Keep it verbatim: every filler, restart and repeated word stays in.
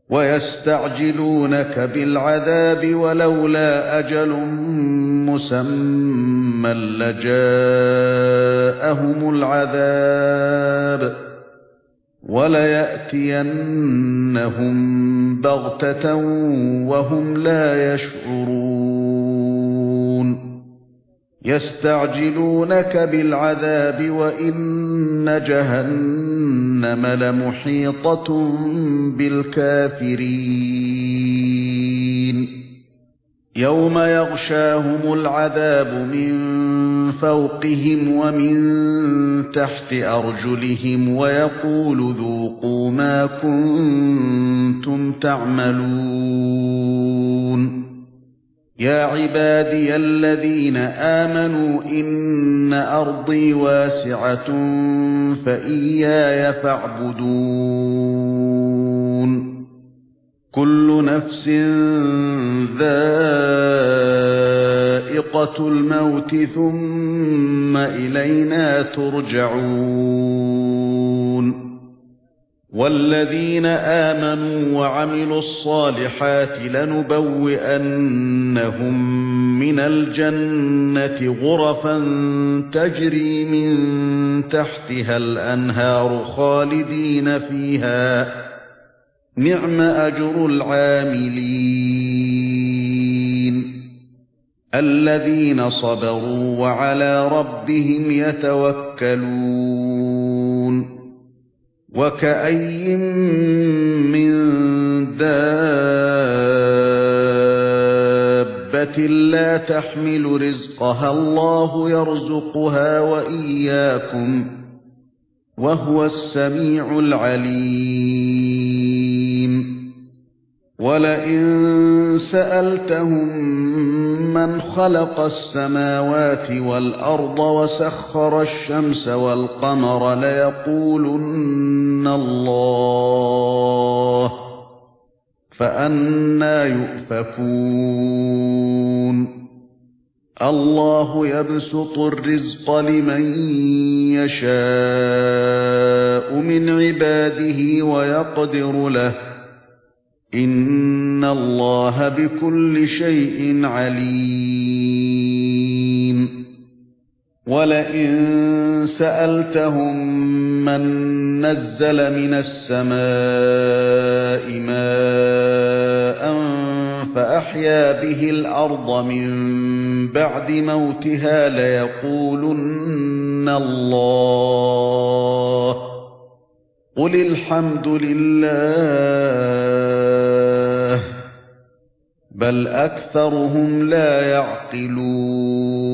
ويستعجلونك بالعذاب ولولا أجل مسمى لجاءهم العذاب وليأتينهم بغتة وهم لا يشعرون يستعجلونك بالعذاب وإن جهنم لمحيطة بالكافرين يوم يغشاهم العذاب من فوقهم ومن تحت أرجلهم ويقول ذوقوا ما كنتم تعملون يا عبادي الذين آمنوا إن أرضي واسعة فإياي فاعبدون كل نفس ذائقة الموت ثم إلينا ترجعون والذين آمنوا وعملوا الصالحات لنبوئنهم من الجنة غرفا تجري من تحتها الأنهار خالدين فيها نعم أجر العاملين الذين صبروا وعلى ربهم يتوكلون وكأي من دابة لا تحمل رزقها الله يرزقها وإياكم وهو السميع العليم ولئن سألتهم من خلق السماوات والأرض وسخر الشمس والقمر ليقولن الله فأنى يؤفكون الله يبسط الرزق لمن يشاء من عباده ويقدر له إن الله بكل شيء عليم ولئن سألتهم من نزل من السماء ماء فأحيا به الأرض من بعد موتها ليقولن الله قل الحمد لله بل أكثرهم لا يعقلون